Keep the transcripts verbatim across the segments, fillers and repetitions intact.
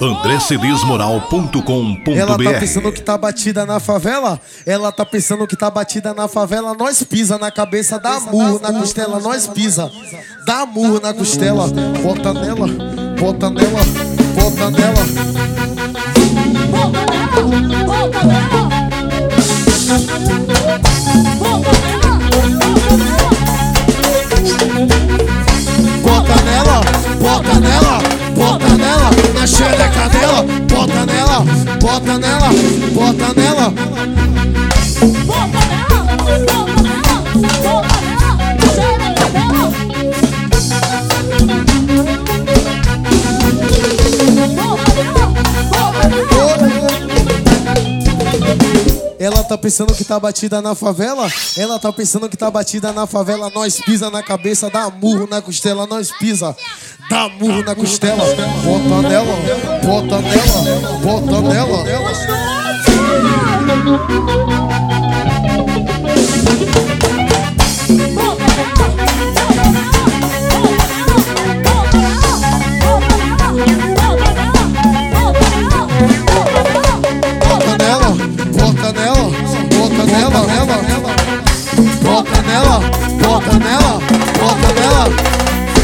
andré cedes moral ponto com ponto br. Ela tá pensando que tá batida na favela. Ela tá pensando que tá batida na favela. Nós pisa na cabeça, dá murro na costela. Nós pisa, dá murro na costela. Bota nela, bota nela, bota nela. Bota nela, bota nela, bota nela, bota nela, na xereca dela, bota nela, bota nela, bota nela, bota nela, bota nela, bota nela, xereca dela. Bota nela, bota nela. Ela tá pensando que tá batida na favela. Ela tá pensando que tá batida na favela. Nós pisa na cabeça, dá murro na costela. Nós pisa, dá murro na costela. Bota nela, bota nela, bota nela. Bota nela, bota nela, bota nela, nela, bota nela, bota nela, bota nela.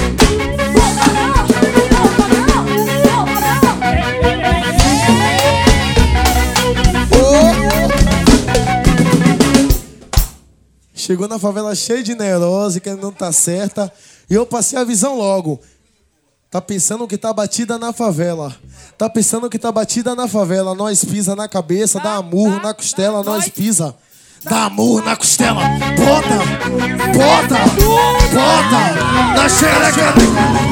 Chegou na favela cheio de neurose, que não tá certa. E eu passei a visão logo. Tá pensando que tá batida na favela. Tá pensando que tá batida na favela. Nós pisa na cabeça, dá murro na costela. Nós pisa, dá murro na costela. Bota, bota, bota na xereca.